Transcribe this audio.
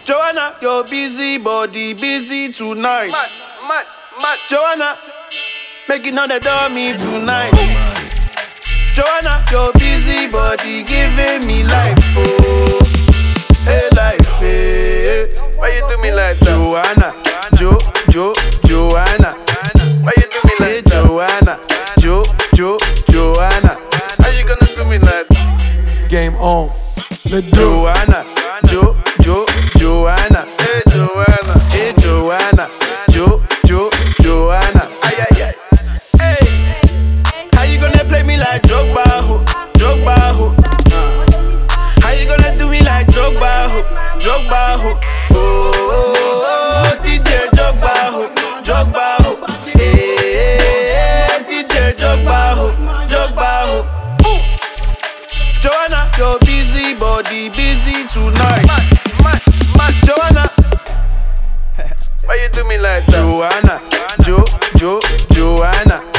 Joanna, your busy body busy tonight. Mad. Joanna, making all the dummy tonight. Joanna, your busy body giving me life, oh, hey life, hey. Why you do me like that? Joanna, Joanna. Why you do me like that? Joanna, Joanna. How you gonna do me like that? Game on. Let's do Joanna, Joanna. Hey Joanna, Joanna. Ay. Hey, how you gonna play me like Drogba, ho? How you gonna do me like Drogba, ho? Oh, DJ Drogba, ho. Hey, DJ Drogba, ho. Joanna, your busy body busy tonight. Mad, Joanna. Why you do me like that? Joanna, Joanna.